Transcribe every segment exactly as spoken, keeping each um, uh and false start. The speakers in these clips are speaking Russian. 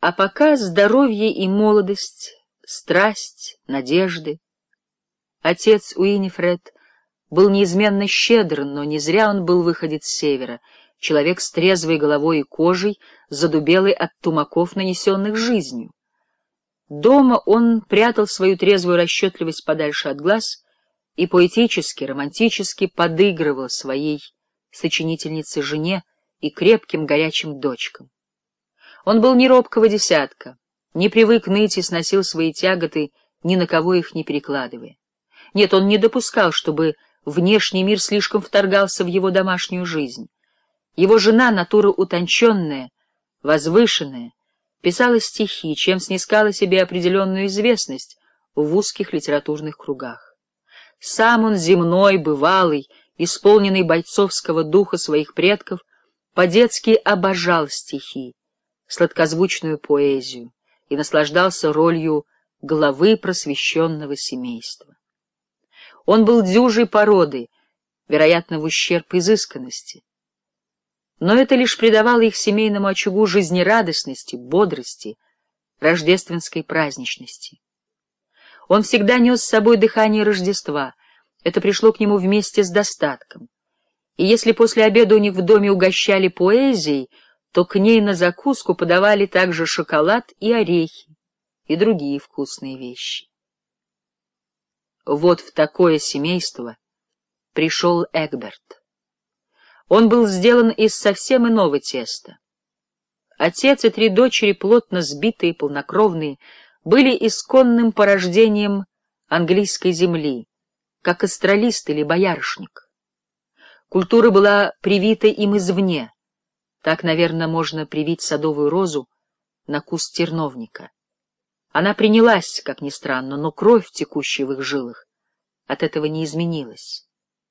А пока здоровье и молодость, страсть, надежды. Отец Уинифред был неизменно щедр, но не зря он был выходец с севера, человек с трезвой головой и кожей, задубелый от тумаков, нанесенных жизнью. Дома он прятал свою трезвую расчетливость подальше от глаз и поэтически, романтически подыгрывал своей сочинительнице жене и крепким горячим дочкам. Он был не робкого десятка, не привык ныть и сносил свои тяготы, ни на кого их не перекладывая. Нет, он не допускал, чтобы внешний мир слишком вторгался в его домашнюю жизнь. Его жена, натура утонченная, возвышенная, писала стихи, чем снискала себе определенную известность в узких литературных кругах. Сам он земной, бывалый, исполненный бойцовского духа своих предков, по-детски обожал стихи, сладкозвучную поэзию и наслаждался ролью главы просвещенного семейства. Он был дюжей породы, вероятно, в ущерб изысканности. Но это лишь придавало их семейному очагу жизнерадостности, бодрости, рождественской праздничности. Он всегда нес с собой дыхание Рождества, это пришло к нему вместе с достатком. И если после обеда у них в доме угощали поэзией, то к ней на закуску подавали также шоколад и орехи, и другие вкусные вещи. Вот в такое семейство пришел Эгберт. Он был сделан из совсем иного теста. Отец и три дочери, плотно сбитые, полнокровные, были исконным порождением английской земли, как астролист или боярышник. Культура была привита им извне. Так, наверное, можно привить садовую розу на куст терновника. Она принялась, как ни странно, но кровь, текущая в их жилах, от этого не изменилась.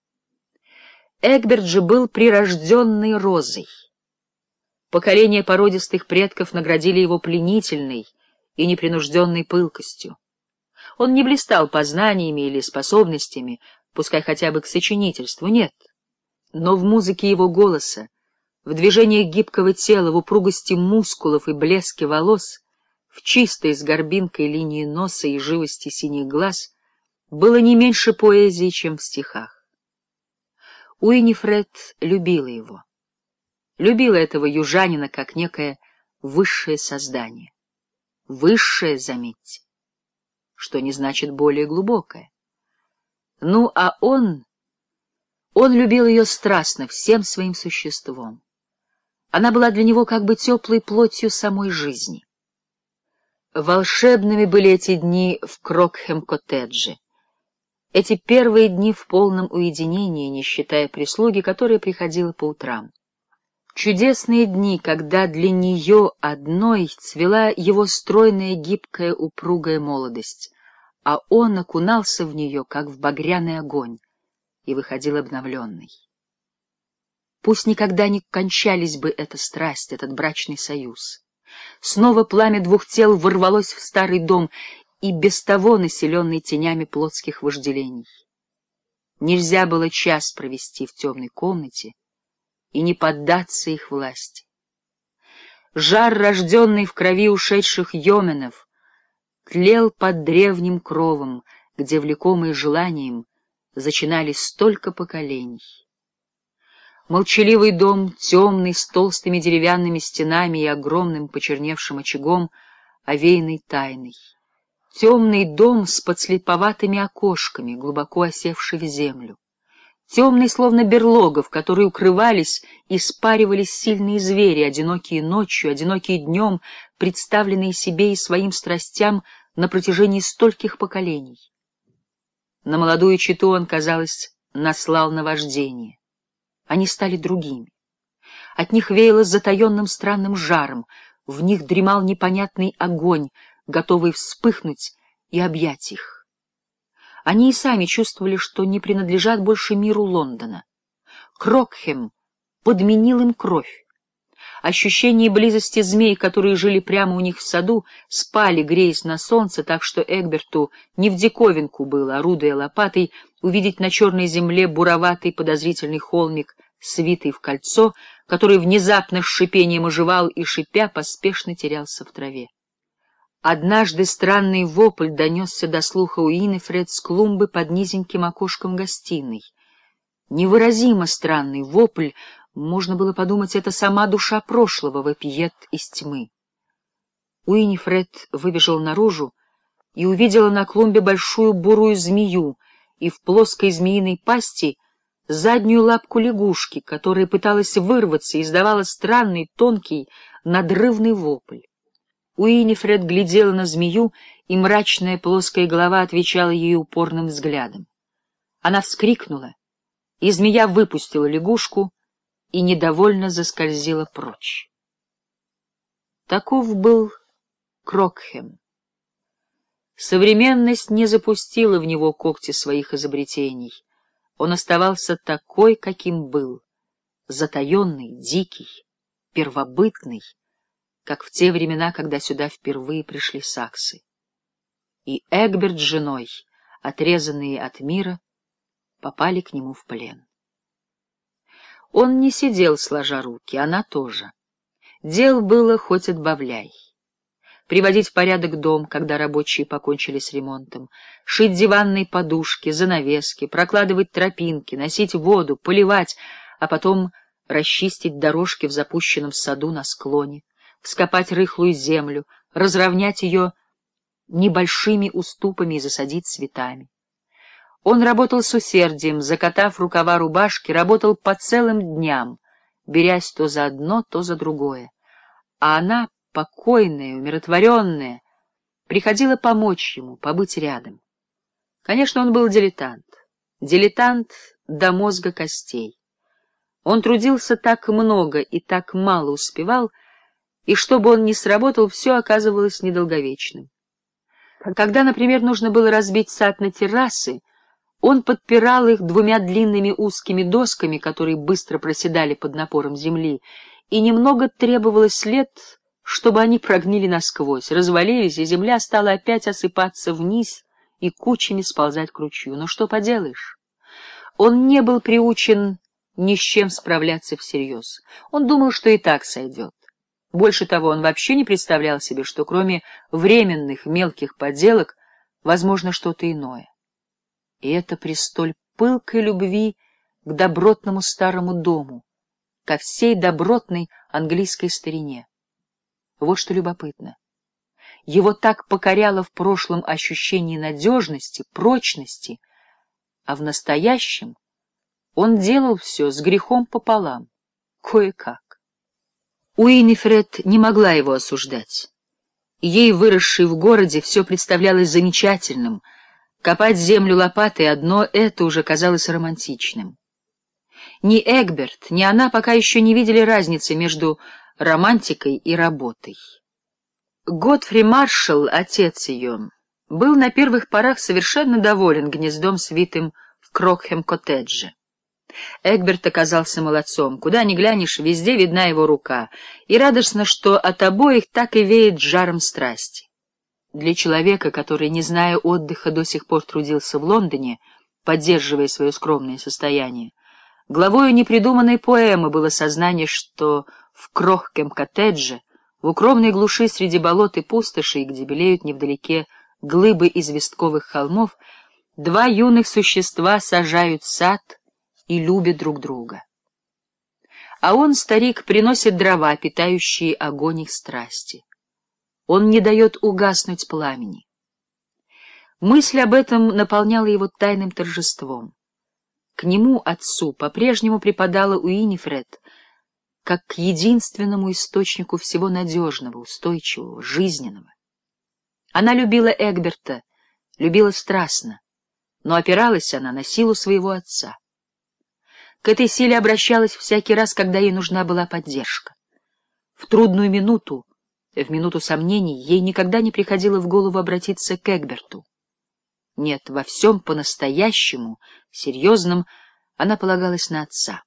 Эгберт же был прирожденной розой. Поколения породистых предков наградили его пленительной и непринужденной пылкостью. Он не блистал познаниями или способностями, пускай хотя бы к сочинительству, нет. Но в музыке его голоса, в движениях гибкого тела, в упругости мускулов и блеске волос, в чистой с горбинкой линии носа и живости синих глаз было не меньше поэзии, чем в стихах. Уинифред любила его. Любила этого южанина как некое высшее создание. Высшее, заметьте, что не значит более глубокое. Ну, а он... Он любил ее страстно, всем своим существом. Она была для него как бы теплой плотью самой жизни. Волшебными были эти дни в Крокхэм-коттедже. Эти первые дни в полном уединении, не считая прислуги, которая приходила по утрам. Чудесные дни, когда для нее одной цвела его стройная, гибкая, упругая молодость, а он окунался в нее, как в багряный огонь, и выходил обновленный. Пусть никогда не кончались бы эта страсть, этот брачный союз. Снова пламя двух тел ворвалось в старый дом, и без того населенный тенями плотских вожделений. Нельзя было час провести в темной комнате и не поддаться их власти. Жар, рожденный в крови ушедших йоменов, тлел под древним кровом, где, влекомые желанием, зачинались столько поколений. Молчаливый дом, темный, с толстыми деревянными стенами и огромным почерневшим очагом, овеянный тайной. Темный дом с подслеповатыми окошками, глубоко осевший в землю. Темный, словно берлога, в которой укрывались и спаривались сильные звери, одинокие ночью, одинокие днем, представленные себе и своим страстям на протяжении стольких поколений. На молодую чету он, казалось, наслал наваждение. Они стали другими. От них веяло затаенным странным жаром, в них дремал непонятный огонь, готовый вспыхнуть и объять их. Они и сами чувствовали, что не принадлежат больше миру Лондона. Крокхэм подменил им кровь. Ощущение близости змей, которые жили прямо у них в саду, спали, греясь на солнце, так что Эгберту не в диковинку было, орудуя лопатой, увидеть на черной земле буроватый подозрительный холмик свитый в кольцо, который внезапно с шипением оживал и, шипя, поспешно терялся в траве. Однажды странный вопль донесся до слуха Уинифред с клумбы под низеньким окошком гостиной. Невыразимо странный вопль, можно было подумать, это сама душа прошлого вопиет из тьмы. Уинифред выбежала наружу и увидела на клумбе большую бурую змею и в плоской змеиной пасти заднюю лапку лягушки, которая пыталась вырваться и издавала странный, тонкий, надрывный вопль. Уинифред глядела на змею, и мрачная плоская голова отвечала ей упорным взглядом. Она вскрикнула, и змея выпустила лягушку и недовольно заскользила прочь. Таков был Крокхэм. Современность не запустила в него когти своих изобретений. Он оставался такой, каким был, затаенный, дикий, первобытный, как в те времена, когда сюда впервые пришли саксы. И Эгберт с женой, отрезанные от мира, попали к нему в плен. Он не сидел сложа руки, она тоже. Дел было хоть отбавляй. Приводить в порядок дом, когда рабочие покончили с ремонтом, шить диванные подушки, занавески, прокладывать тропинки, носить воду, поливать, а потом расчистить дорожки в запущенном саду на склоне, вскопать рыхлую землю, разровнять ее небольшими уступами и засадить цветами. Он работал с усердием, закатав рукава рубашки, работал по целым дням, берясь то за одно, то за другое. А она, покойная, умиротворенная, приходила помочь ему, побыть рядом. Конечно, он был дилетант, дилетант до мозга костей. Он трудился так много и так мало успевал, и чтобы он ни сработал, все оказывалось недолговечным. Когда, например, нужно было разбить сад на террасы, он подпирал их двумя длинными узкими досками, которые быстро проседали под напором земли, и немного требовалось лет, чтобы они прогнили насквозь, развалились, и земля стала опять осыпаться вниз и кучами сползать к ручью. Но что поделаешь? Он не был приучен ни с чем справляться всерьез. Он думал, что и так сойдет. Больше того, он вообще не представлял себе, что кроме временных мелких поделок возможно что-то иное. И это при столь пылкой любви к добротному старому дому, ко всей добротной английской старине. Вот что любопытно. Его так покоряло в прошлом ощущение надежности, прочности, а в настоящем он делал все с грехом пополам, кое-как. Уинифред не могла его осуждать. Ей, выросшей в городе, все представлялось замечательным. Копать землю лопатой — одно это уже казалось романтичным. Ни Эгберт, ни она пока еще не видели разницы между романтикой и работой. Годфри Маршалл, отец ее, был на первых порах совершенно доволен гнездом, свитым в Крокхэм-коттедже. Эгберт оказался молодцом. Куда ни глянешь, везде видна его рука, и радостно, что от обоих так и веет жаром страсти. Для человека, который, не зная отдыха, до сих пор трудился в Лондоне, поддерживая свое скромное состояние, главою непридуманной поэмы было сознание, что в Крокхэм-коттедже, в укромной глуши среди болот и пустошей, где белеют невдалеке глыбы известковых холмов, два юных существа сажают сад и любят друг друга. А он, старик, приносит дрова, питающие огонь их страсти. Он не дает угаснуть пламени. Мысль об этом наполняла его тайным торжеством. К нему, отцу, по-прежнему припадала Уинифред, как к единственному источнику всего надежного, устойчивого, жизненного. Она любила Эгберта, любила страстно, но опиралась она на силу своего отца. К этой силе обращалась всякий раз, когда ей нужна была поддержка. В трудную минуту, в минуту сомнений, ей никогда не приходило в голову обратиться к Эгберту. Нет, во всем по-настоящему, серьезном, она полагалась на отца.